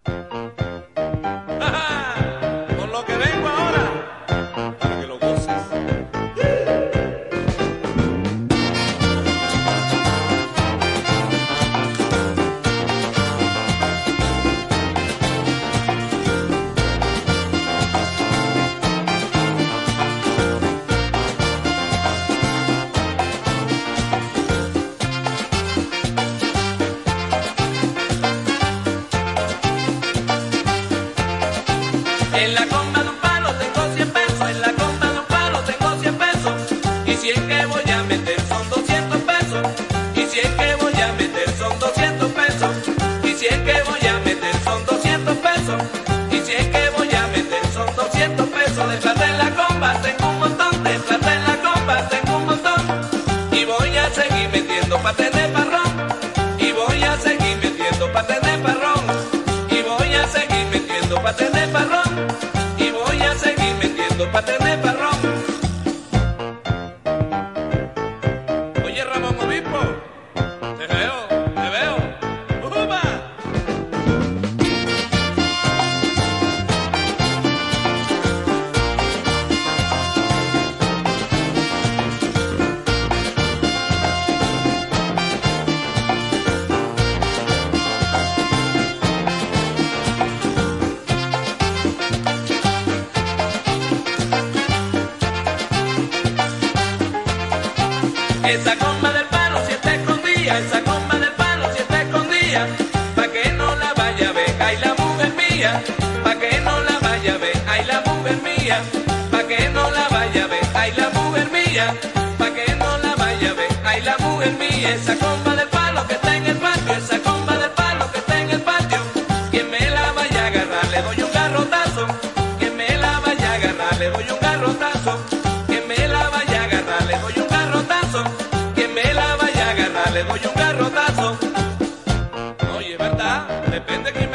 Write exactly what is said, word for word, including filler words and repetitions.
Con lo que vengo ahora, para que lo goces. En la comba de un palo tengo cien pesos, en la comba de un palo tengo cien pesos. Y si es que voy a meter son doscientos pesos. Y si es que voy a meter son doscientos pesos. Y si es que voy a meter son doscientos pesos. Y si es que voy a meter son doscientos pesos. De plata en la comba tengo un montón, de plata en la comba tengo un montón. Y voy a seguir metiendo pa' tener parrón. Y voy a seguir metiendo pa' tener parrón. Y voy a seguir metiendo pa' tener parrón. Y voy a seguir metiendo pa' tener parrón. Oye, Ramón Obispo, te veo, te veo. ¡Ujuba! Esa comba del palo si está escondida, esa comba del palo si está escondida, pa' que no la vaya a ver, ay la mujer mía, pa' que no la vaya a ver, ay la mujer mía, pa' que no la vaya a ver, ay la mujer mía, pa' que no la vaya a ver, ay la mujer mía, esa comba del palo que está en el patio, esa comba del palo que está en el patio, quien me la vaya a agarrar le doy un garrotazo, quien me la vaya a agarrar le doy un garrotazo, quien me la vaya a agarrar le doy un garrotazo, quien me la vaya a agarrar le doy un garrotazo. Oye, ¿verdad? Depende de quién